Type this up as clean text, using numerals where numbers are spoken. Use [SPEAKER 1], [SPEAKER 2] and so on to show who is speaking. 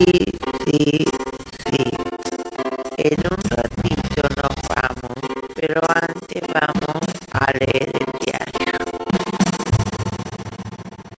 [SPEAKER 1] sí, sí. En un ratito nos vamos, pero antes vamos a leer